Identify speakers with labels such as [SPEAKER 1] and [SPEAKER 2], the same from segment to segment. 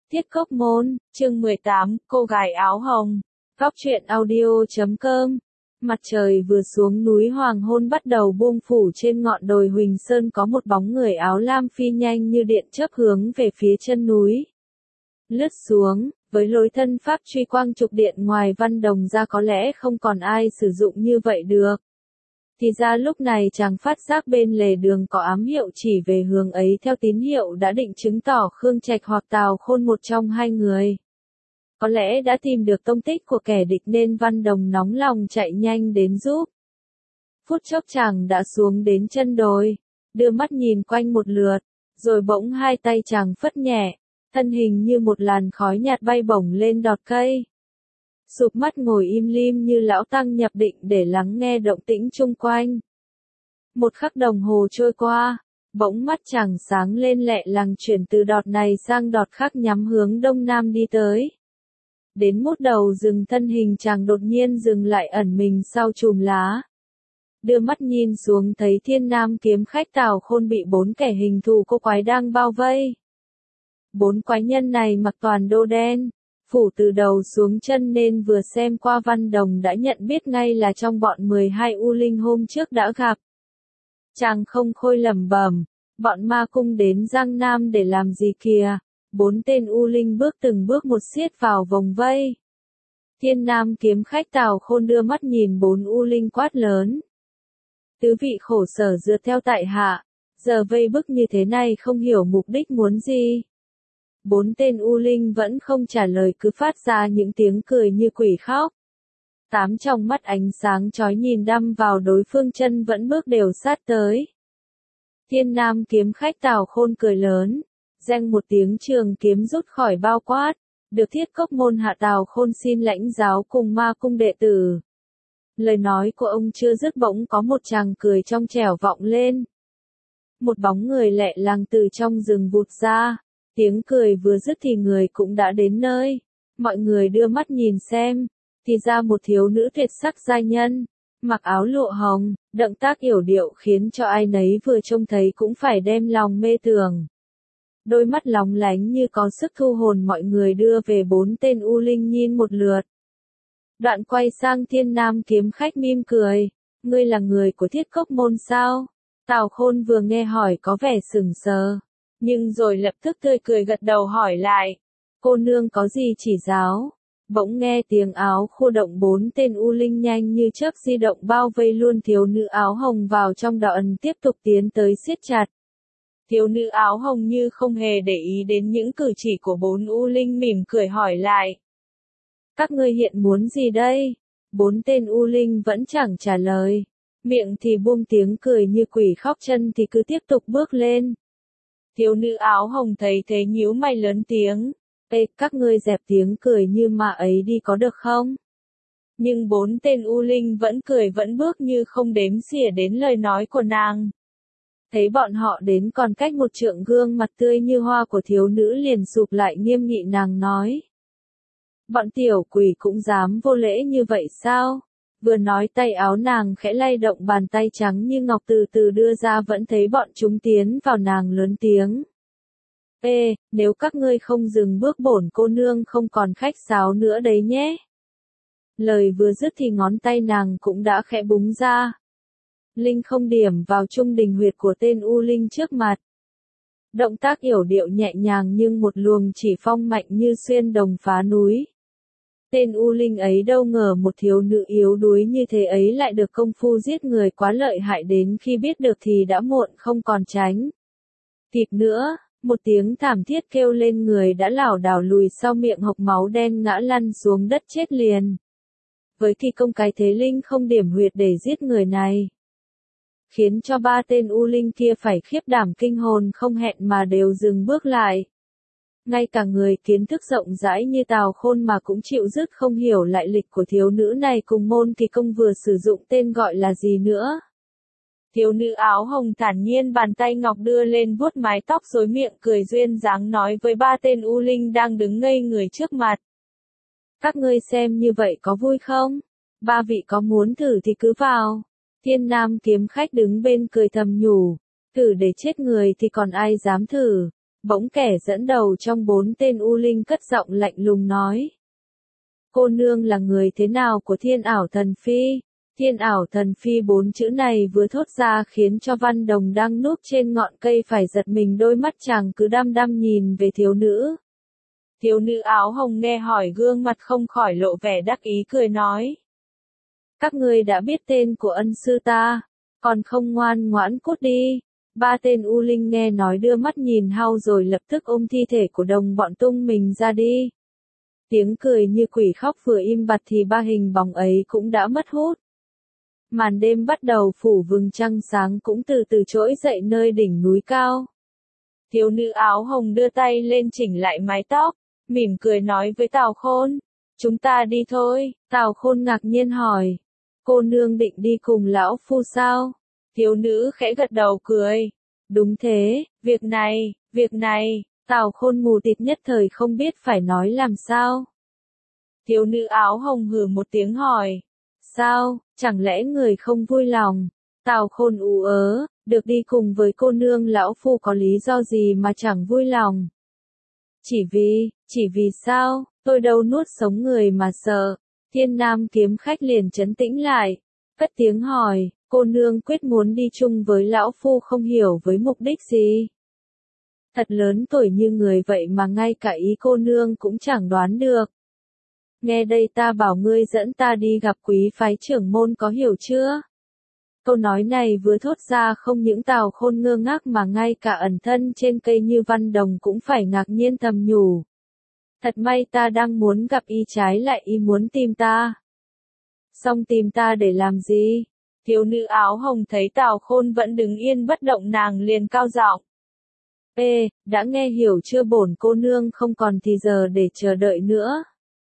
[SPEAKER 1] Tiết Cốc Môn, chương 18, cô gái áo hồng. Góc truyện audio.com. Mặt trời vừa xuống núi hoàng hôn bắt đầu buông phủ trên ngọn đồi Huỳnh Sơn, có một bóng người áo lam phi nhanh như điện chớp hướng về phía chân núi. Lướt xuống, với lối thân pháp truy quang trục điện ngoài Văn Đồng ra có lẽ không còn ai sử dụng như vậy được. Thì ra lúc này chàng phát giác bên lề đường có ám hiệu chỉ về hướng ấy, theo tín hiệu đã định chứng tỏ Khương Trạch hoặc Tào Khôn một trong hai người có lẽ đã tìm được tông tích của kẻ địch, nên Văn Đồng nóng lòng chạy nhanh đến giúp. Phút chốc chàng đã xuống đến chân đồi, đưa mắt nhìn quanh một lượt, rồi bỗng hai tay chàng phất nhẹ, thân hình như một làn khói nhạt bay bổng lên đọt cây. Sụp mắt ngồi im lim như lão tăng nhập định để lắng nghe động tĩnh chung quanh. Một khắc đồng hồ trôi qua, bỗng mắt chàng sáng lên lẹ làng, chuyển từ đọt này sang đọt khác, nhắm hướng đông nam đi tới. Đến mút đầu rừng, thân hình chàng đột nhiên dừng lại, ẩn mình sau chùm lá. Đưa mắt nhìn xuống thấy Thiên Nam kiếm khách Tào Khôn bị bốn kẻ hình thù cô quái đang bao vây. Bốn quái nhân này mặc toàn đồ đen, phủ từ đầu xuống chân, nên vừa xem qua Văn Đồng đã nhận biết ngay là trong bọn 12 U Linh hôm trước đã gặp. Chàng không khôi lẩm bẩm, bọn ma cung đến Giang Nam để làm gì kìa? Bốn tên U Linh bước từng bước một siết vào vòng vây. Thiên Nam kiếm khách Tào Khôn đưa mắt nhìn bốn U Linh quát lớn: tứ vị khổ sở dựa theo tại hạ, giờ vây bức như thế này không hiểu mục đích muốn gì. Bốn tên U Linh vẫn không trả lời, cứ phát ra những tiếng cười như quỷ khóc. Tám trong mắt ánh sáng chói nhìn đăm vào đối phương, chân vẫn bước đều sát tới. Thiên Nam kiếm khách Tào Khôn cười lớn, reng một tiếng, trường kiếm rút khỏi bao quát. Được Thiết Cốc môn hạ, Tào Khôn xin lãnh giáo cùng ma cung đệ tử. Lời nói của ông chưa dứt, bỗng có một tràng cười trong trẻo vọng lên. Một bóng người lẹ làng từ trong rừng vụt ra. Tiếng cười vừa dứt thì người cũng đã đến nơi. Mọi người đưa mắt nhìn xem, thì ra một thiếu nữ tuyệt sắc giai nhân, mặc áo lụa hồng, động tác yểu điệu khiến cho ai nấy vừa trông thấy cũng phải đem lòng mê tưởng. Đôi mắt lóng lánh như có sức thu hồn mọi người đưa về bốn tên U Linh nhìn một lượt. Đoạn quay sang Thiên Nam kiếm khách mỉm cười: ngươi là người của Thiết Cốc môn sao? Tào Khôn vừa nghe hỏi có vẻ sững sờ, nhưng rồi lập tức tươi cười gật đầu hỏi lại: cô nương có gì chỉ giáo? Bỗng nghe tiếng áo khô động, bốn tên U Linh nhanh như chớp di động bao vây luôn thiếu nữ áo hồng vào trong đoạn, tiếp tục tiến tới siết chặt. Thiếu nữ áo hồng như không hề để ý đến những cử chỉ của bốn U Linh, mỉm cười hỏi lại: các ngươi hiện muốn gì đây? Bốn tên U Linh vẫn chẳng trả lời, miệng thì buông tiếng cười như quỷ khóc, chân thì cứ tiếp tục bước lên. Thiếu nữ áo hồng thấy thế nhíu mày lớn tiếng: ê, các ngươi dẹp tiếng cười như ma ấy đi có được không? Nhưng bốn tên U Linh vẫn cười vẫn bước như không đếm xỉa đến lời nói của nàng. Thấy bọn họ đến còn cách một trượng, gương mặt tươi như hoa của thiếu nữ liền sụp lại, nghiêm nghị nàng nói: bọn tiểu quỷ cũng dám vô lễ như vậy sao? Vừa nói tay áo nàng khẽ lay động, bàn tay trắng như ngọc từ từ đưa ra, vẫn thấy bọn chúng tiến vào, nàng lớn tiếng: ê, nếu các ngươi không dừng bước, bổn cô nương không còn khách sáo nữa đấy nhé. Lời vừa dứt thì ngón tay nàng cũng đã khẽ búng ra. Linh không điểm vào trung đình huyệt của tên U Linh trước mặt. Động tác yểu điệu nhẹ nhàng, nhưng một luồng chỉ phong mạnh như xuyên đồng phá núi. Tên U Linh ấy đâu ngờ một thiếu nữ yếu đuối như thế ấy lại được công phu giết người quá lợi hại, đến khi biết được thì đã muộn không còn tránh kịp nữa. Một tiếng thảm thiết kêu lên, người đã lảo đảo lùi sau, miệng hộc máu đen ngã lăn xuống đất chết liền. Với kỳ công cái thế Linh không điểm huyệt để giết người này, khiến cho ba tên U Linh kia phải khiếp đảm kinh hồn, không hẹn mà đều dừng bước lại. Ngay cả người kiến thức rộng rãi như Tào Khôn mà cũng chịu dứt không hiểu lại lịch của thiếu nữ này cùng môn kỳ công vừa sử dụng tên gọi là gì nữa. Thiếu nữ áo hồng thản nhiên bàn tay ngọc đưa lên vuốt mái tóc rối, miệng cười duyên dáng nói với ba tên U Linh đang đứng ngây người trước mặt: các ngươi xem như vậy có vui không? Ba vị có muốn thử thì cứ vào. Thiên Nam kiếm khách đứng bên cười thầm nhủ: thử để chết người thì còn ai dám thử. Bỗng kẻ dẫn đầu trong 4 tên U Linh cất giọng lạnh lùng nói. Cô nương là người thế nào của Thiên Ảo Thần Phi? Thiên Ảo Thần Phi 4 chữ này vừa thốt ra khiến cho Văn Đồng đang núp trên ngọn cây phải giật mình, đôi mắt chàng cứ đăm đăm nhìn về thiếu nữ. Thiếu nữ áo hồng nghe hỏi gương mặt không khỏi lộ vẻ đắc ý cười nói. Các ngươi đã biết tên của ân sư ta, còn không ngoan ngoãn cút đi. 3 tên U Linh nghe nói đưa mắt nhìn nhau rồi lập tức ôm thi thể của đồng bọn tung mình ra đi. Tiếng cười như quỷ khóc vừa im bặt thì 3 hình bóng ấy cũng đã mất hút. Màn đêm bắt đầu phủ, vầng trăng sáng cũng từ từ trỗi dậy nơi đỉnh núi cao. Thiếu nữ áo hồng đưa tay lên chỉnh lại mái tóc, mỉm cười nói với Tào Khôn. Chúng ta đi thôi. Tào Khôn ngạc nhiên hỏi. Cô nương định đi cùng lão phu sao? Thiếu nữ khẽ gật đầu cười. Đúng thế, việc này, Tào Khôn mù tịt nhất thời không biết phải nói làm sao. Thiếu nữ áo hồng hừ một tiếng hỏi. Sao, chẳng lẽ người không vui lòng? Tào Khôn ú ớ, được đi cùng với cô nương lão phu có lý do gì mà chẳng vui lòng? Chỉ vì sao, tôi đâu nuốt sống người mà sợ. Thiên Nam kiếm khách liền trấn tĩnh lại, cất tiếng hỏi, cô nương quyết muốn đi chung với lão phu không hiểu với mục đích gì? Thật lớn tuổi như người vậy mà ngay cả ý cô nương cũng chẳng đoán được. Nghe đây, ta bảo ngươi dẫn ta đi gặp quý phái trưởng môn, có hiểu chưa? Câu nói này vừa thốt ra không những Tào Khôn ngơ ngác mà ngay cả ẩn thân trên cây như Văn Đồng cũng phải ngạc nhiên thầm nhủ. Thật may ta đang muốn gặp y, trái lại y muốn tìm ta. Xong tìm ta để làm gì? Thiếu nữ áo hồng thấy Tào Khôn vẫn đứng yên bất động, nàng liền cao giọng. Ê, đã nghe hiểu chưa, bổn cô nương không còn thì giờ để chờ đợi nữa.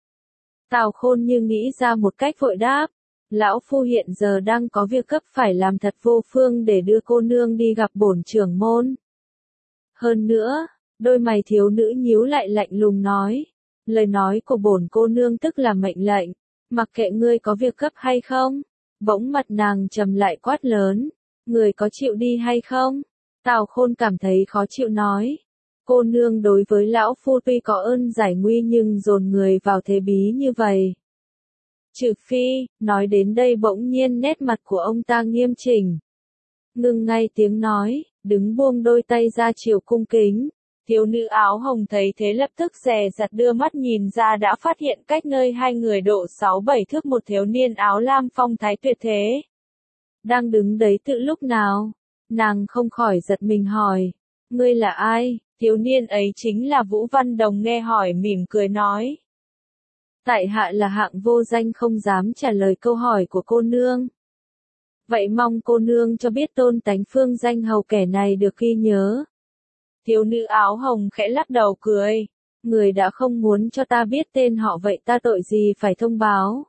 [SPEAKER 1] Tào Khôn như nghĩ ra một cách vội đáp. Lão phu hiện giờ đang có việc cấp phải làm thật vô phương để đưa cô nương đi gặp bổn trưởng môn. Hơn nữa, đôi mày thiếu nữ nhíu lại lạnh lùng nói. Lời nói của bổn cô nương tức là mệnh lệnh, mặc kệ ngươi có việc cấp hay không. Bỗng mặt nàng trầm lại quát lớn. Người có chịu đi hay không? Tào Khôn cảm thấy khó chịu nói. Cô nương đối với lão phu tuy có ơn giải nguy nhưng dồn người vào thế bí như vậy. Trừ phi, nói đến đây bỗng nhiên nét mặt của ông ta nghiêm chỉnh. Ngừng ngay tiếng nói, đứng buông đôi tay ra chiều cung kính. Thiếu nữ áo hồng thấy thế lập tức dè dặt đưa mắt nhìn ra, đã phát hiện cách nơi hai người độ 6-7 thước một thiếu niên áo lam phong thái tuyệt thế. Đang đứng đấy từ lúc nào? Nàng không khỏi giật mình hỏi. Ngươi là ai? Thiếu niên ấy chính là Vũ Văn Đồng, nghe hỏi mỉm cười nói. Tại hạ là hạng vô danh, không dám trả lời câu hỏi của cô nương. Vậy mong cô nương cho biết tôn tánh phương danh hầu kẻ này được ghi nhớ. Thiếu nữ áo hồng khẽ lắc đầu cười. Người đã không muốn cho ta biết tên họ, vậy ta tội gì phải thông báo?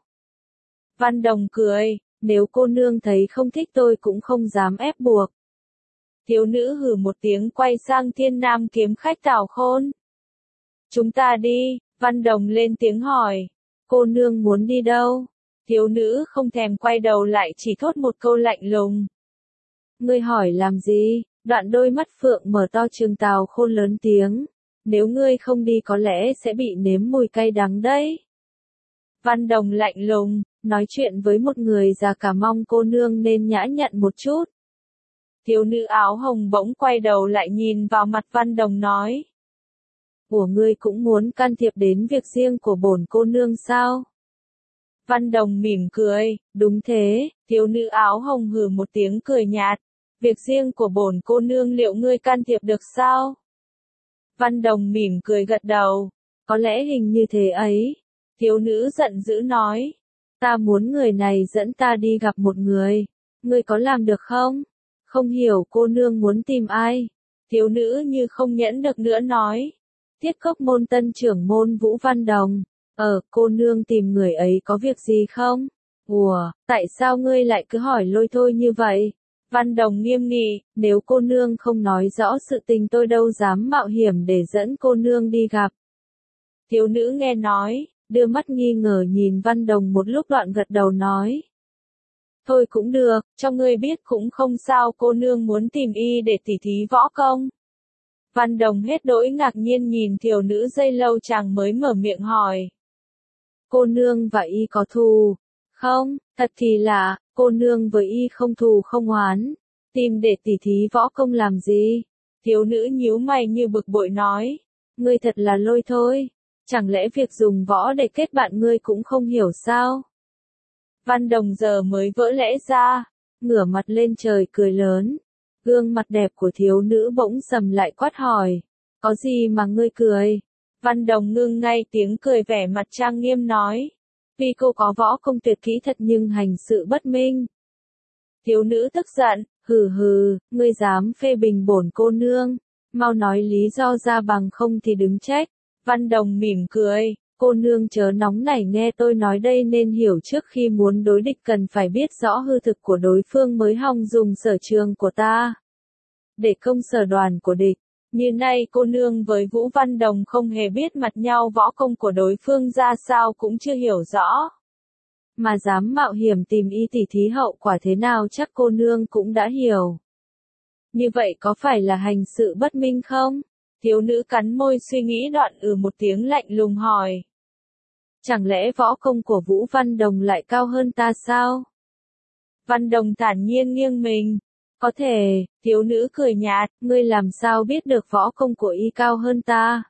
[SPEAKER 1] Văn Đồng cười. Nếu cô nương thấy không thích tôi cũng không dám ép buộc. Thiếu nữ hừ một tiếng quay sang Thiên Nam kiếm khách Tào Khôn. Chúng ta đi. Văn Đồng lên tiếng hỏi. Cô nương muốn đi đâu? Thiếu nữ không thèm quay đầu lại, chỉ thốt một câu lạnh lùng. Ngươi hỏi làm gì? Đoạn đôi mắt phượng mở to trừng. Tào Khôn lớn tiếng. Nếu ngươi không đi có lẽ sẽ bị nếm mùi cay đắng đấy. Văn Đồng lạnh lùng, nói chuyện với một người già cả, mong cô nương nên nhã nhặn một chút. Thiếu nữ áo hồng bỗng quay đầu lại nhìn vào mặt Văn Đồng nói. Của ngươi cũng muốn can thiệp đến việc riêng của bổn cô nương sao? Văn Đồng mỉm cười. Đúng thế. Thiếu nữ áo hồng hừ một tiếng cười nhạt. Việc riêng của bổn cô nương liệu ngươi can thiệp được sao? Văn Đồng mỉm cười gật đầu. Có lẽ hình như thế ấy. Thiếu nữ giận dữ nói. Ta muốn người này dẫn ta đi gặp một người. Ngươi có làm được không? Không hiểu cô nương muốn tìm ai? Thiếu nữ như không nhẫn được nữa nói. Thiết Cốc môn tân trưởng môn Vũ Văn Đồng. Cô nương tìm người ấy có việc gì không? Ủa, tại sao ngươi lại cứ hỏi lôi thôi như vậy? Văn Đồng nghiêm nghị, nếu cô nương không nói rõ sự tình tôi đâu dám mạo hiểm để dẫn cô nương đi gặp. Thiếu nữ nghe nói, đưa mắt nghi ngờ nhìn Văn Đồng một lúc, đoạn gật đầu nói. Thôi cũng được, cho ngươi biết cũng không sao, cô nương muốn tìm y để tỉ thí võ công. Văn Đồng hết đỗi ngạc nhiên nhìn thiếu nữ giây lâu chàng mới mở miệng hỏi. Cô nương và y có thù? Không, thật thì lạ, cô nương với y không thù không oán. Tìm để tỉ thí võ công làm gì? Thiếu nữ nhíu mày như bực bội nói. Ngươi thật là lôi thôi. Chẳng lẽ việc dùng võ để kết bạn ngươi cũng không hiểu sao? Văn Đồng giờ mới vỡ lẽ ra, ngửa mặt lên trời cười lớn. Gương mặt đẹp của thiếu nữ bỗng sầm lại quát hỏi. Có gì mà ngươi cười? Văn Đồng ngưng ngay tiếng cười vẻ mặt trang nghiêm nói. Vì cô có võ công tuyệt kỹ thật nhưng hành sự bất minh. Thiếu nữ tức giận, hừ hừ, ngươi dám phê bình bổn cô nương. Mau nói lý do ra bằng không thì đứng trách. Văn Đồng mỉm cười. Cô nương chớ nóng nảy nghe tôi nói đây nên hiểu trước khi muốn đối địch cần phải biết rõ hư thực của đối phương mới hòng dùng sở trường của ta. Để công sở đoàn của địch. Như nay cô nương với Vũ Văn Đồng không hề biết mặt nhau võ công của đối phương ra sao cũng chưa hiểu rõ. Mà dám mạo hiểm tìm y tỉ thí hậu quả thế nào chắc cô nương cũng đã hiểu. Như vậy có phải là hành sự bất minh không? Thiếu nữ cắn môi suy nghĩ đoạn một tiếng lạnh lùng hỏi. Chẳng lẽ võ công của Vũ Văn Đồng lại cao hơn ta sao? Văn Đồng thản nhiên nghiêng mình. Có thể, thiếu nữ cười nhạt, ngươi làm sao biết được võ công của y cao hơn ta?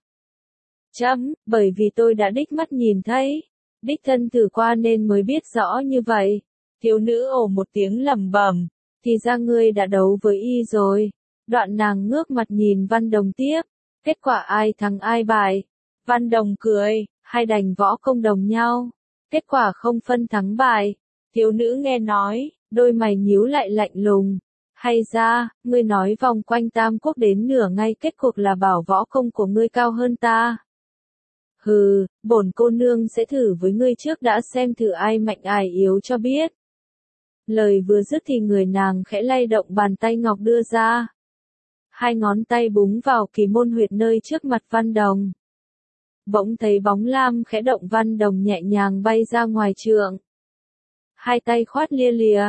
[SPEAKER 1] Bởi vì tôi đã đích mắt nhìn thấy. Đích thân thử qua nên mới biết rõ như vậy. Thiếu nữ ồ một tiếng lẩm bẩm. Thì ra ngươi đã đấu với y rồi. Đoạn nàng ngước mặt nhìn Văn Đồng tiếp. Kết quả ai thắng ai bại? Văn Đồng cười, hai đành võ công đồng nhau. Kết quả không phân thắng bại. Thiếu nữ nghe nói, đôi mày nhíu lại lạnh lùng. Hay ra, ngươi nói vòng quanh Tam Quốc đến nửa ngày kết cuộc là bảo võ công của ngươi cao hơn ta. Hừ, bổn cô nương sẽ thử với ngươi trước đã xem thử ai mạnh ai yếu cho biết. Lời vừa dứt thì người nàng khẽ lay động bàn tay ngọc đưa ra. Hai ngón tay búng vào kỳ môn huyệt nơi trước mặt Văn Đồng. Bỗng thấy bóng lam khẽ động Văn Đồng nhẹ nhàng bay ra ngoài trượng. Hai tay khoát lia lìa.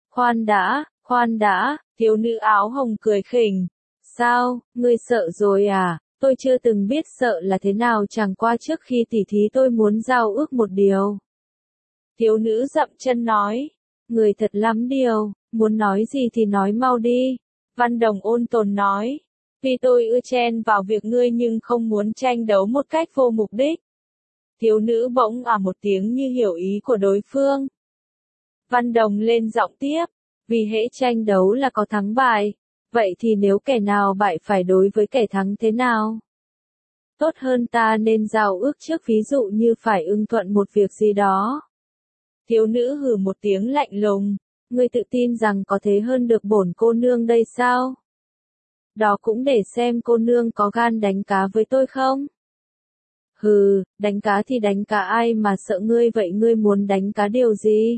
[SPEAKER 1] Khoan đã, thiếu nữ áo hồng cười khỉnh. Sao, ngươi sợ rồi à? Tôi chưa từng biết sợ là thế nào chẳng qua trước khi tỉ thí tôi muốn giao ước một điều. Thiếu nữ dậm chân nói. Người thật lắm điều, muốn nói gì thì nói mau đi. Văn Đồng ôn tồn nói. Vì tôi ưa chen vào việc ngươi nhưng không muốn tranh đấu một cách vô mục đích. Thiếu nữ bỗng một tiếng như hiểu ý của đối phương. Văn Đồng lên giọng tiếp. Vì hễ tranh đấu là có thắng bại. Vậy thì nếu kẻ nào bại phải đối với kẻ thắng thế nào? Tốt hơn ta nên giao ước trước ví dụ như phải ưng thuận một việc gì đó. Thiếu nữ hừ một tiếng lạnh lùng. Ngươi tự tin rằng có thế hơn được bổn cô nương đây sao? Đó cũng để xem cô nương có gan đánh cá với tôi không? Hừ, đánh cá thì đánh cá ai mà sợ ngươi vậy ngươi muốn đánh cá điều gì?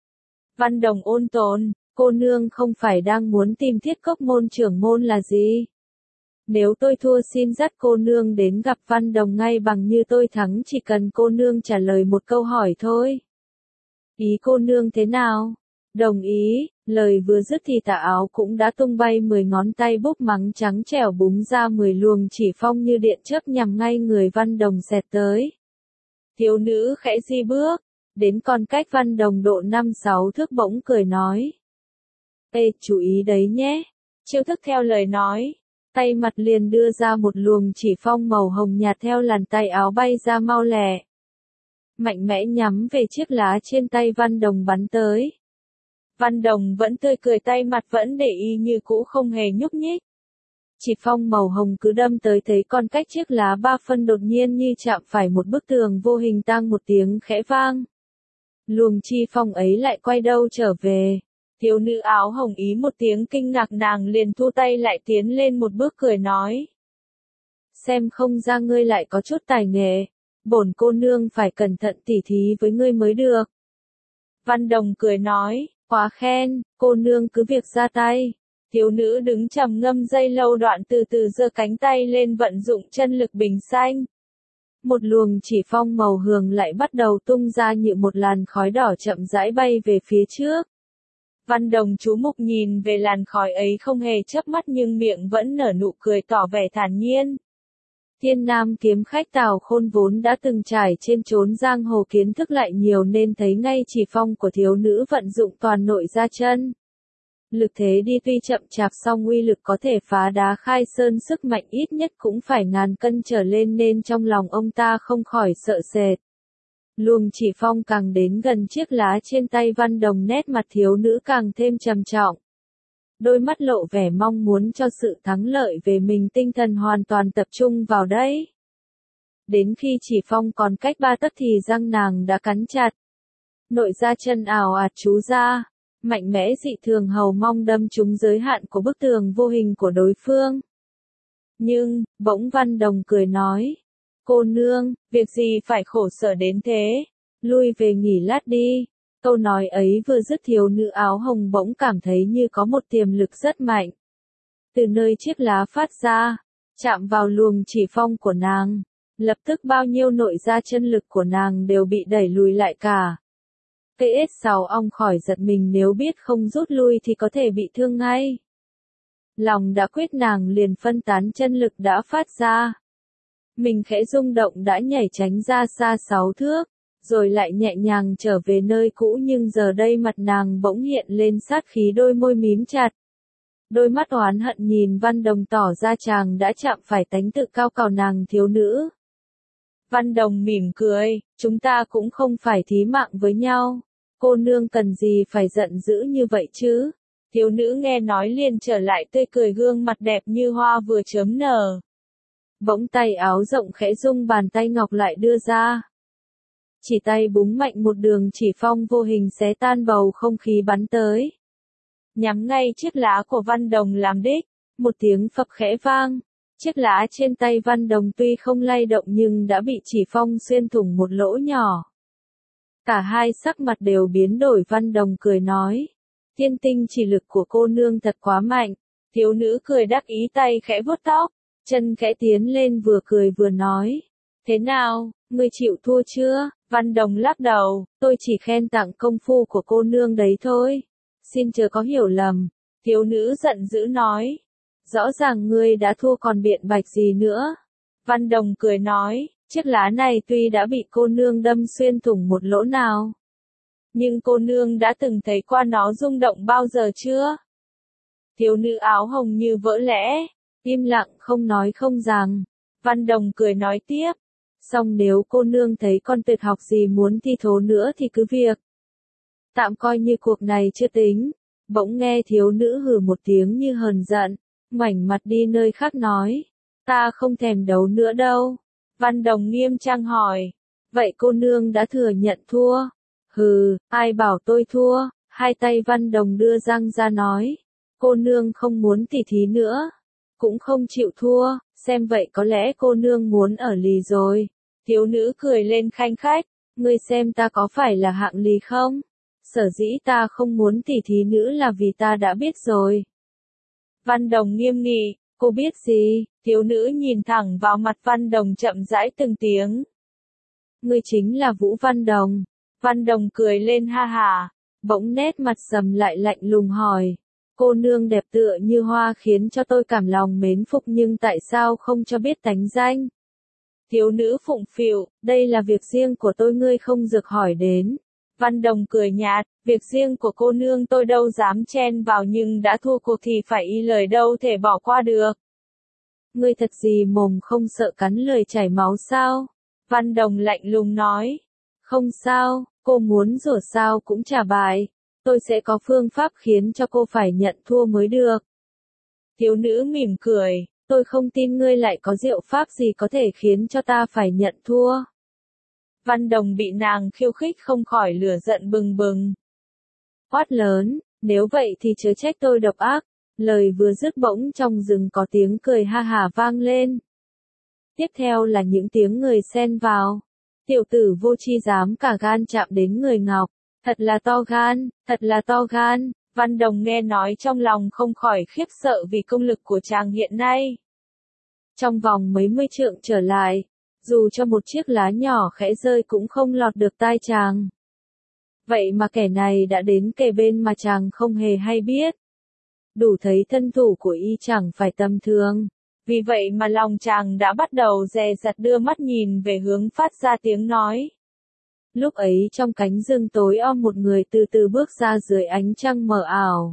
[SPEAKER 1] Văn Đồng ôn tồn, cô nương không phải đang muốn tìm Thiết Cốc môn trưởng môn là gì? Nếu tôi thua xin dắt cô nương đến gặp Văn Đồng ngay bằng như tôi thắng chỉ cần cô nương trả lời một câu hỏi thôi. Ý cô nương thế nào? Đồng ý, lời vừa dứt thì tà áo cũng đã tung bay 10 ngón tay búp mắng trắng trẻo búng ra 10 luồng chỉ phong như điện chớp nhằm ngay người Văn Đồng xẹt tới. Thiếu nữ khẽ di bước, đến còn cách Văn Đồng độ 5-6 thước bỗng cười nói. Ê, chú ý đấy nhé. Chiêu thức theo lời nói, tay mặt liền đưa ra một luồng chỉ phong màu hồng nhạt theo làn tay áo bay ra mau lẹ. Mạnh mẽ nhắm về chiếc lá trên tay Văn Đồng bắn tới. Văn Đồng vẫn tươi cười tay mặt vẫn để y như cũ không hề nhúc nhích. Chỉ phong màu hồng cứ đâm tới thấy còn cách chiếc lá 3 phân đột nhiên như chạm phải một bức tường vô hình tang một tiếng khẽ vang. Luồng chi phong ấy lại quay đâu trở về. Thiếu nữ áo hồng ý một tiếng kinh ngạc nàng liền thu tay lại tiến lên một bước cười nói. Xem không ra ngươi lại có chút tài nghệ. Bổn cô nương phải cẩn thận tỉ thí với ngươi mới được. Văn Đồng cười nói, quá khen, cô nương cứ việc ra tay. Thiếu nữ đứng trầm ngâm giây lâu đoạn từ từ giơ cánh tay lên vận dụng chân lực bình xanh. Một luồng chỉ phong màu hường lại bắt đầu tung ra như một làn khói đỏ chậm rãi bay về phía trước. Văn Đồng chú mục nhìn về làn khói ấy không hề chớp mắt nhưng miệng vẫn nở nụ cười tỏ vẻ thản nhiên. Thiên Nam kiếm khách Tào Khôn vốn đã từng trải trên chốn giang hồ kiến thức lại nhiều nên thấy ngay chỉ phong của thiếu nữ vận dụng toàn nội ra chân. Lực thế đi tuy chậm chạp song uy lực có thể phá đá khai sơn, sức mạnh ít nhất cũng phải 1000 cân trở lên nên trong lòng ông ta không khỏi sợ sệt. Luồng chỉ phong càng đến gần chiếc lá trên tay Văn Đồng, nét mặt thiếu nữ càng thêm trầm trọng. Đôi mắt lộ vẻ mong muốn cho sự thắng lợi về mình, tinh thần hoàn toàn tập trung vào đấy. Đến khi chỉ phong còn cách 3 tấc thì răng nàng đã cắn chặt. Nội ra chân ào ạt chú ra, mạnh mẽ dị thường hầu mong đâm trúng giới hạn của bức tường vô hình của đối phương. Nhưng, bỗng Văn Đồng cười nói. Cô nương, việc gì phải khổ sở đến thế, lui về nghỉ lát đi. Câu nói ấy vừa dứt thiếu nữ áo hồng bỗng cảm thấy như có một tiềm lực rất mạnh. Từ nơi chiếc lá phát ra, chạm vào luồng chỉ phong của nàng, lập tức bao nhiêu nội ra chân lực của nàng đều bị đẩy lùi lại cả. PS6 ong khỏi giật mình, nếu biết không rút lui thì có thể bị thương ngay. Lòng đã quyết nàng liền phân tán chân lực đã phát ra. Mình khẽ rung động đã nhảy tránh ra xa 6 thước, rồi lại nhẹ nhàng trở về nơi cũ, nhưng giờ đây mặt nàng bỗng hiện lên sát khí, đôi môi mím chặt. Đôi mắt oán hận nhìn Văn Đồng tỏ ra chàng đã chạm phải tánh tự cao cào nàng thiếu nữ. Văn Đồng mỉm cười, chúng ta cũng không phải thí mạng với nhau. Cô nương cần gì phải giận dữ như vậy chứ? Thiếu nữ nghe nói liền trở lại tươi cười, gương mặt đẹp như hoa vừa chớm nở. Bỗng tay áo rộng khẽ rung, bàn tay ngọc lại đưa ra. Chỉ tay búng mạnh một đường chỉ phong vô hình xé tan bầu không khí bắn tới. Nhắm ngay chiếc lá của Văn Đồng làm đích, một tiếng phập khẽ vang. Chiếc lá trên tay Văn Đồng tuy không lay động nhưng đã bị chỉ phong xuyên thủng một lỗ nhỏ. Cả hai sắc mặt đều biến đổi. Văn Đồng cười nói. Thiên tinh chỉ lực của cô nương thật quá mạnh. Thiếu nữ cười đắc ý, tay khẽ vuốt tóc, chân khẽ tiến lên, vừa cười vừa nói. Thế nào, ngươi chịu thua chưa? Văn Đồng lắc đầu, tôi chỉ khen tặng công phu của cô nương đấy thôi. Xin chớ có hiểu lầm. Thiếu nữ giận dữ nói. Rõ ràng ngươi đã thua còn biện bạch gì nữa. Văn Đồng cười nói, chiếc lá này tuy đã bị cô nương đâm xuyên thủng một lỗ nào, nhưng cô nương đã từng thấy qua nó rung động bao giờ chưa? Thiếu nữ áo hồng như vỡ lẽ, im lặng không nói không rằng. Văn Đồng cười nói tiếp. Xong nếu cô nương thấy con tuyệt học gì muốn thi thố nữa thì cứ việc. Tạm coi như cuộc này chưa tính. Bỗng nghe thiếu nữ hừ một tiếng như hờn giận, ngoảnh mặt đi nơi khác nói. Ta không thèm đấu nữa đâu. Văn Đồng nghiêm trang hỏi. Vậy cô nương đã thừa nhận thua? Hừ, ai bảo tôi thua? Hai tay Văn Đồng đưa răng ra nói. Cô nương không muốn tỉ thí nữa, cũng không chịu thua, xem vậy có lẽ cô nương muốn ở lì rồi. Thiếu nữ cười lên khanh khách, ngươi xem ta có phải là hạng lì không? Sở dĩ ta không muốn tỉ thí nữa là vì ta đã biết rồi. Văn Đồng nghiêm nghị, cô biết gì? Thiếu nữ nhìn thẳng vào mặt Văn Đồng chậm rãi từng tiếng. Ngươi chính là Vũ Văn Đồng. Văn Đồng cười lên ha hả, bỗng nét mặt sầm lại lạnh lùng hỏi. Cô nương đẹp tựa như hoa khiến cho tôi cảm lòng mến phục, nhưng tại sao không cho biết tánh danh? Thiếu nữ phụng phịu, đây là việc riêng của tôi, ngươi không được hỏi đến. Văn Đồng cười nhạt, việc riêng của cô nương tôi đâu dám chen vào, nhưng đã thua cuộc thì phải y lời đâu thể bỏ qua được. Ngươi thật gì mồm không sợ cắn lời chảy máu sao? Văn Đồng lạnh lùng nói. Không sao, cô muốn rủa sao cũng trả bài. Tôi sẽ có phương pháp khiến cho cô phải nhận thua mới được. Thiếu nữ mỉm cười, tôi không tin ngươi lại có diệu pháp gì có thể khiến cho ta phải nhận thua. Văn Đồng bị nàng khiêu khích không khỏi lửa giận bừng bừng. Quát lớn, nếu vậy thì chớ trách tôi độc ác. Lời vừa dứt bỗng trong rừng có tiếng cười ha hả vang lên. Tiếp theo là những tiếng người xen vào. Tiểu tử vô tri dám cả gan chạm đến người Ngọc. Thật là to gan, thật là to gan. Văn Đồng nghe nói trong lòng không khỏi khiếp sợ vì công lực của chàng hiện nay. Trong vòng mấy mươi trượng trở lại, dù cho một chiếc lá nhỏ khẽ rơi cũng không lọt được tai chàng. Vậy mà kẻ này đã đến kề bên mà chàng không hề hay biết. Đủ thấy thân thủ của y chẳng phải tầm thường. Vì vậy mà lòng chàng đã bắt đầu dè dặt đưa mắt nhìn về hướng phát ra tiếng nói. Lúc ấy trong cánh rừng tối om một người từ từ bước ra dưới ánh trăng mờ ảo.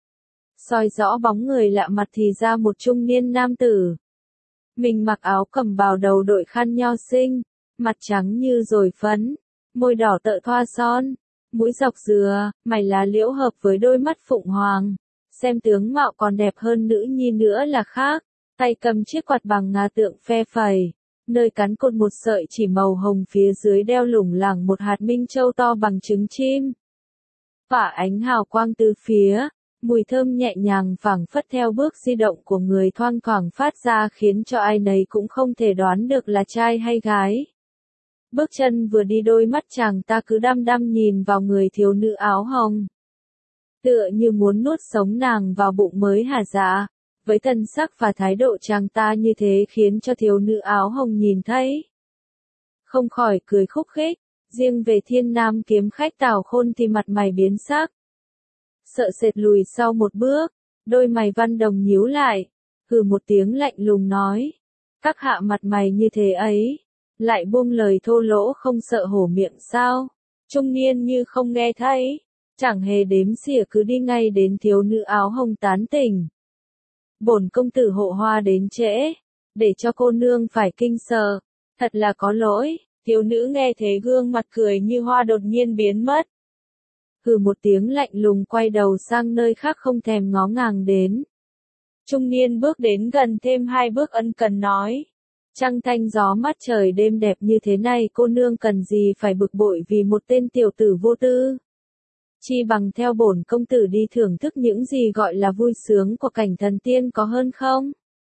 [SPEAKER 1] Soi rõ bóng người lạ mặt thì ra một trung niên nam tử. Mình mặc áo cẩm bào đầu đội khăn nho sinh, mặt trắng như dồi phấn, môi đỏ tợ thoa son, mũi dọc dừa, mày lá liễu hợp với đôi mắt phụng hoàng. Xem tướng mạo còn đẹp hơn nữ nhi nữa là khác, tay cầm chiếc quạt bằng ngà tượng phe phẩy, nơi cán cột một sợi chỉ màu hồng phía dưới đeo lủng lẳng một hạt minh châu to bằng trứng chim. Phả ánh hào quang từ phía, mùi thơm nhẹ nhàng phảng phất theo bước di động của người thoang thoảng phát ra khiến cho ai nấy cũng không thể đoán được là trai hay gái. Bước chân vừa đi đôi mắt chàng ta cứ đăm đăm nhìn vào người thiếu nữ áo hồng. Tựa như muốn nuốt sống nàng vào bụng mới hả dạ. Với thân sắc và thái độ chàng ta như thế khiến cho thiếu nữ áo hồng nhìn thấy. Không khỏi cười khúc khích, riêng về Thiên Nam kiếm khách Tào Khôn thì mặt mày biến sắc. Sợ sệt lùi sau một bước, đôi mày Văn Đồng nhíu lại, hừ một tiếng lạnh lùng nói. Các hạ mặt mày như thế ấy, lại buông lời thô lỗ không sợ hổ miệng sao? Trung niên như không nghe thấy, chẳng hề đếm xỉa cứ đi ngay đến thiếu nữ áo hồng tán tỉnh. Bổn công tử hộ hoa đến trễ, để cho cô nương phải kinh sợ, thật là có lỗi. Thiếu nữ nghe thế gương mặt cười như hoa đột nhiên biến mất. Hừ một tiếng lạnh lùng quay đầu sang nơi khác không thèm ngó ngàng đến. Trung niên bước đến gần thêm 2 bước ân cần nói. Trăng thanh gió mát trời đêm đẹp như thế này cô nương cần gì phải bực bội vì một tên tiểu tử vô tư. Chi bằng theo bổn công tử đi thưởng thức những gì gọi là vui sướng của cảnh thần tiên có hơn không?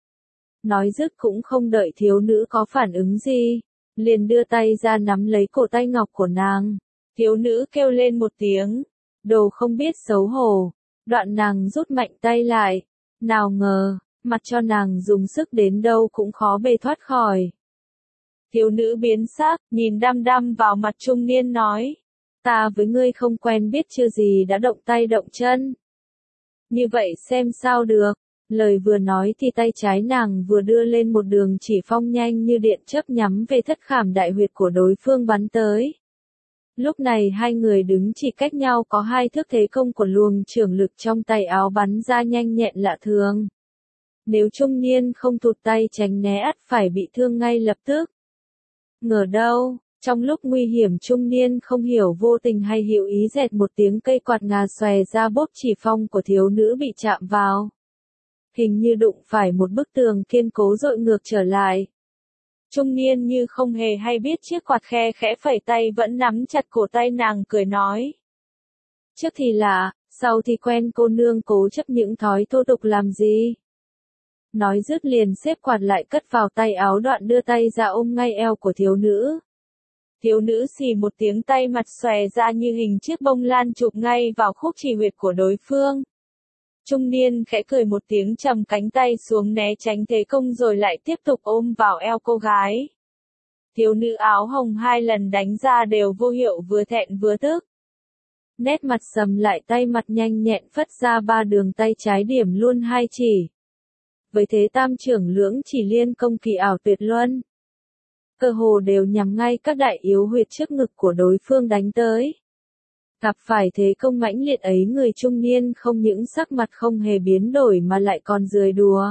[SPEAKER 1] Nói dứt cũng không đợi thiếu nữ có phản ứng gì, liền đưa tay ra nắm lấy cổ tay ngọc của nàng. Thiếu nữ kêu lên một tiếng, đồ không biết xấu hổ, đoạn nàng rút mạnh tay lại, nào ngờ, mặt cho nàng dùng sức đến đâu cũng khó bề thoát khỏi. Thiếu nữ biến sắc, nhìn đăm đăm vào mặt trung niên nói. Ta với ngươi không quen biết chưa gì đã động tay động chân. Như vậy xem sao được. Lời vừa nói thì tay trái nàng vừa đưa lên một đường chỉ phong nhanh như điện chớp nhắm về thất khảm đại huyệt của đối phương bắn tới. Lúc này hai người đứng chỉ cách nhau có 2 thước thế công của luồng trưởng lực trong tay áo bắn ra nhanh nhẹn lạ thường. Nếu trung niên không thụt tay tránh né ắt phải bị thương ngay lập tức. Ngờ đâu, trong lúc nguy hiểm trung niên không hiểu vô tình hay hữu ý dẹt một tiếng cây quạt ngà xòe ra bốp chỉ phong của thiếu nữ bị chạm vào. Hình như đụng phải một bức tường kiên cố dội ngược trở lại. Trung niên như không hề hay biết chiếc quạt khe khẽ phẩy tay vẫn nắm chặt cổ tay nàng cười nói. Trước thì lạ, sau thì quen cô nương cố chấp những thói thô tục làm gì. Nói dứt liền xếp quạt lại cất vào tay áo đoạn đưa tay ra ôm ngay eo của thiếu nữ. Thiếu nữ xì một tiếng tay mặt xòe ra như hình chiếc bông lan chụp ngay vào khúc chỉ huyệt của đối phương. Trung niên khẽ cười một tiếng trầm cánh tay xuống né tránh thế công rồi lại tiếp tục ôm vào eo cô gái. Thiếu nữ áo hồng 2 lần đánh ra đều vô hiệu vừa thẹn vừa tức. Nét mặt sầm lại tay mặt nhanh nhẹn phất ra 3 đường tay trái điểm luôn 2 chỉ. Với thế tam trưởng lưỡng chỉ liên công kỳ ảo tuyệt luân. Cơ hồ đều nhằm ngay các đại yếu huyệt trước ngực của đối phương đánh tới. Gặp phải thế công mãnh liệt ấy người trung niên không những sắc mặt không hề biến đổi mà lại còn rười đùa.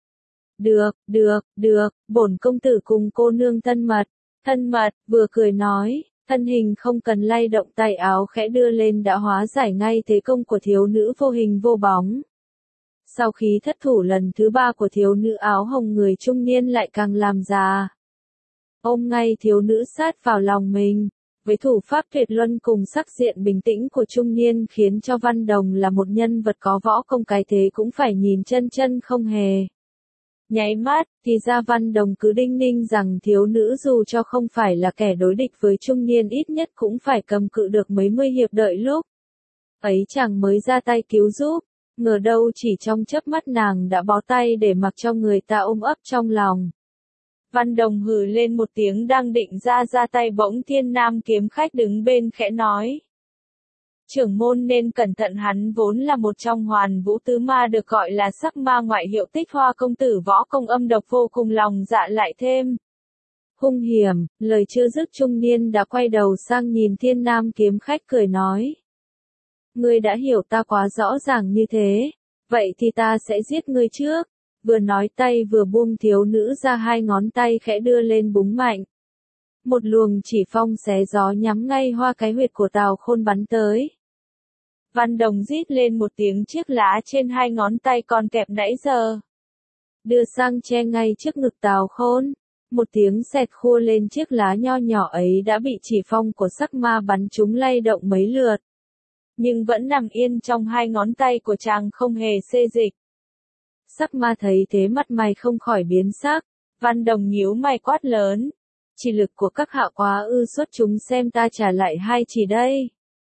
[SPEAKER 1] Được, bổn công tử cùng cô nương thân mật, vừa cười nói, thân hình không cần lay động tay áo khẽ đưa lên đã hóa giải ngay thế công của thiếu nữ vô hình vô bóng. Sau khi thất thủ lần thứ 3 của thiếu nữ áo hồng người trung niên lại càng làm già. Ôm ngay thiếu nữ sát vào lòng mình. Với thủ pháp tuyệt luân cùng sắc diện bình tĩnh của trung niên khiến cho Văn Đồng là một nhân vật có võ công cái thế cũng phải nhìn chân không hề. Nháy mắt, thì ra Văn Đồng cứ đinh ninh rằng thiếu nữ dù cho không phải là kẻ đối địch với trung niên ít nhất cũng phải cầm cự được mấy mươi hiệp đợi lúc ấy chàng mới ra tay cứu giúp, ngờ đâu chỉ trong chớp mắt nàng đã bó tay để mặc cho người ta ôm ấp trong lòng. Văn Đồng hừ lên một tiếng đang định ra tay bỗng Thiên Nam kiếm khách đứng bên khẽ nói. Trưởng môn nên cẩn thận, hắn vốn là một trong hoàn vũ tứ ma được gọi là sắc ma, ngoại hiệu Tích Hoa công tử, võ công âm độc vô cùng, lòng dạ lại thêm hung hiểm. Lời chưa dứt, trung niên đã quay đầu sang nhìn Thiên Nam kiếm khách cười nói. Ngươi đã hiểu ta quá rõ ràng như thế, vậy thì ta sẽ giết ngươi trước. Vừa nói tay vừa buông, thiếu nữ ra hai ngón tay khẽ đưa lên búng mạnh. Một luồng chỉ phong xé gió nhắm ngay hoa cái huyệt của Tào Khôn bắn tới. Văn Đồng rít lên một tiếng, chiếc lá trên hai ngón tay còn kẹp nãy giờ đưa sang che ngay trước ngực Tào Khôn. Một tiếng xẹt khua lên, chiếc lá nho nhỏ ấy đã bị chỉ phong của sắc ma bắn trúng, lay động mấy lượt, nhưng vẫn nằm yên trong hai ngón tay của chàng, không hề xê dịch. Sắc ma thấy thế mặt mày không khỏi biến sắc. Văn Đồng nhíu mày quát lớn. Chỉ lực của các hạ quá ư, xuất chúng, xem ta trả lại hai chỉ đây.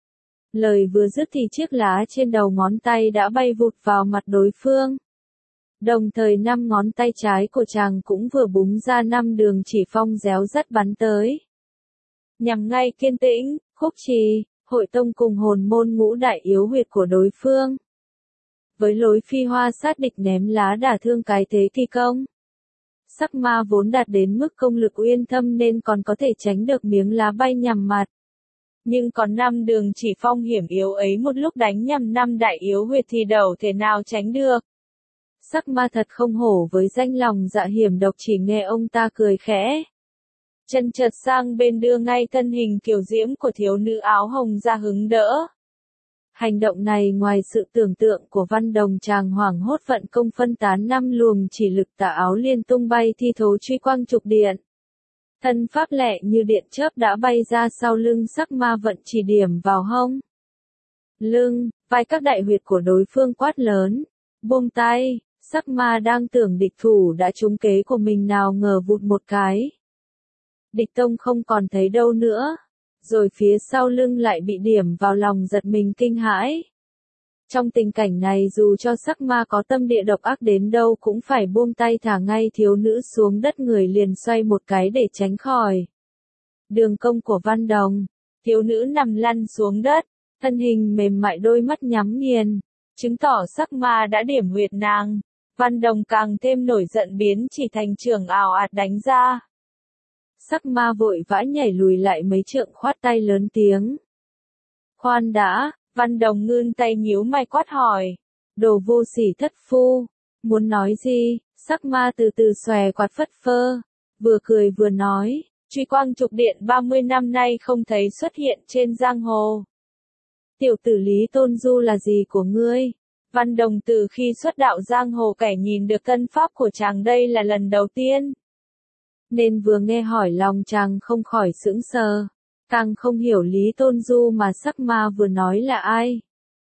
[SPEAKER 1] Lời vừa dứt thì chiếc lá trên đầu ngón tay đã bay vụt vào mặt đối phương. Đồng thời năm ngón tay trái của chàng cũng vừa búng ra năm đường chỉ phong réo rắt bắn tới. Nhằm ngay Kiên Tĩnh, Khúc Trì, Hội Tông cùng hồn môn ngũ đại yếu huyệt của đối phương. Với lối phi hoa sát địch, ném lá đả thương cái thế kỳ công. Sắc ma vốn đạt đến mức công lực uyên thâm nên còn có thể tránh được miếng lá bay nhằm mặt. Nhưng còn năm đường chỉ phong hiểm yếu ấy một lúc đánh nhằm năm đại yếu huyệt thì đâu thể nào tránh được. Sắc ma thật không hổ với danh lòng dạ hiểm độc, chỉ nghe ông ta cười khẽ. Chân chợt sang bên đưa ngay thân hình kiều diễm của thiếu nữ áo hồng ra hứng đỡ. Hành động này ngoài sự tưởng tượng của Văn Đồng, chàng hoảng hốt vận công phân tán năm luồng chỉ lực, tà áo liên tung bay thi thố truy quang trục điện. Thân pháp lẹ như điện chớp đã bay ra sau lưng sắc ma, vận chỉ điểm vào hông, lưng, vai các đại huyệt của đối phương, quát lớn. Buông tay. Sắc ma đang tưởng địch thủ đã trúng kế của mình, nào ngờ vụt một cái. Địch tông không còn thấy đâu nữa. Rồi phía sau lưng lại bị điểm vào, lòng giật mình kinh hãi. Trong tình cảnh này, dù cho sắc ma có tâm địa độc ác đến đâu cũng phải buông tay, thả ngay thiếu nữ xuống đất, người liền xoay một cái để tránh khỏi đường công của Văn Đồng. Thiếu nữ nằm lăn xuống đất, thân hình mềm mại, đôi mắt nhắm nghiền, chứng tỏ sắc ma đã điểm huyệt nàng. Văn Đồng càng thêm nổi giận, biến chỉ thành trường ào ạt đánh ra. Sắc ma vội vã nhảy lùi lại mấy trượng, khoát tay lớn tiếng. Khoan đã. Văn Đồng ngươn tay nhíu mày quát hỏi. Đồ vô sỉ thất phu, muốn nói gì? Sắc ma từ từ xòe quạt phất phơ, vừa cười vừa nói. Truy quang trục điện 30 năm nay không thấy xuất hiện trên giang hồ. Tiểu tử Lý Tôn Du là gì của ngươi? Văn Đồng từ khi xuất đạo giang hồ, kẻ nhìn được thân pháp của chàng đây là lần đầu tiên. Nên vừa nghe hỏi, lòng chàng không khỏi sững sờ. Càng không hiểu Lý Tôn Du mà sắc ma vừa nói là ai.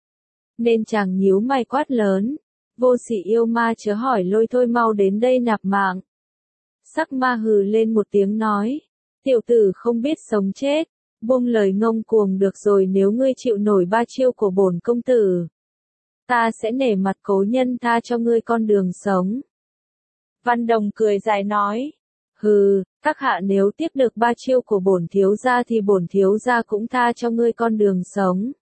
[SPEAKER 1] Nên chàng nhíu mày quát lớn. Vô sỉ yêu ma, chớ hỏi lôi thôi, mau đến đây nạp mạng. Sắc ma hừ lên một tiếng nói. Tiểu tử không biết sống chết. Buông lời ngông cuồng được rồi, nếu ngươi chịu nổi ba chiêu của bổn công tử, ta sẽ nể mặt cố nhân tha cho ngươi con đường sống. Văn Đồng cười dài nói. Hừ, các hạ nếu tiếp được ba chiêu của bổn thiếu gia thì bổn thiếu gia cũng tha cho ngươi con đường sống.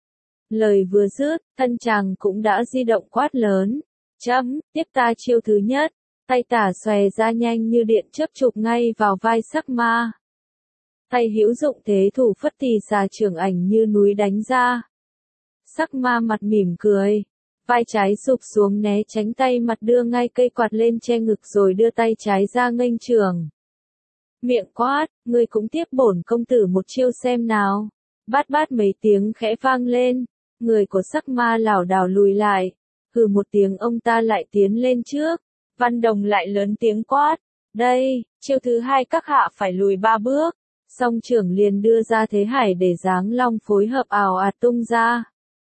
[SPEAKER 1] Lời vừa dứt, thân chàng cũng đã di động quát lớn. Chấm, tiếp ta chiêu thứ nhất. Tay tả xòe ra nhanh như điện chớp, chụp ngay vào vai sắc ma. Tay hữu dụng thế thủ phất tỳ xà trưởng ảnh như núi đánh ra. Sắc ma mặt mỉm cười. Vai trái sụp xuống né tránh, tay mặt đưa ngay cây quạt lên che ngực, rồi đưa tay trái ra nghênh trường. Miệng quát, ngươi cũng tiếp bổn công tử một chiêu xem nào. Bát bát mấy tiếng khẽ vang lên. Người của sắc ma lảo đảo lùi lại. Hừ một tiếng, ông ta lại tiến lên trước. Văn Đồng lại lớn tiếng quát. Đây, chiêu thứ hai các hạ phải lùi 3 bước. Song trưởng liền đưa ra thế hải để giáng long phối hợp ào ạt tung ra.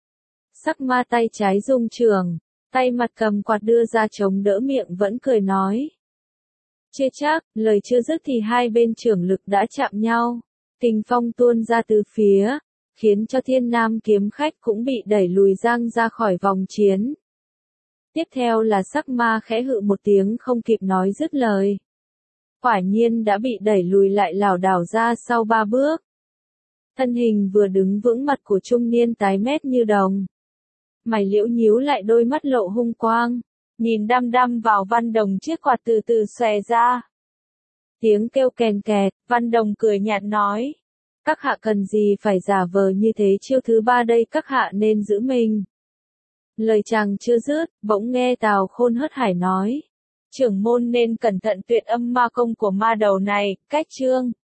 [SPEAKER 1] Sắc ma tay trái dung trường, tay mặt cầm quạt đưa ra chống đỡ, miệng vẫn cười nói. Chưa chắc, lời chưa dứt thì hai bên trưởng lực đã chạm nhau. Kình phong tuôn ra từ phía, khiến cho Thiên Nam kiếm khách cũng bị đẩy lùi giang ra khỏi vòng chiến. Tiếp theo là sắc ma khẽ hự một tiếng, không kịp nói dứt lời. Quả nhiên đã bị đẩy lùi lại, lảo đảo ra sau 3 bước. Thân hình vừa đứng vững, mặt của trung niên tái mét như đồng. Mày liễu nhíu lại, đôi mắt lộ hung quang, nhìn đăm đăm vào Văn Đồng, chiếc quạt từ từ xòe ra. Tiếng kêu kèn kẹt, Văn Đồng cười nhạt nói. Các hạ cần gì phải giả vờ như thế, chiêu thứ ba đây, các hạ nên giữ mình. Lời chàng chưa dứt, bỗng nghe Tào Khôn hớt hải nói. Trưởng môn nên cẩn thận tuyệt âm ma công của ma đầu này, cách chương.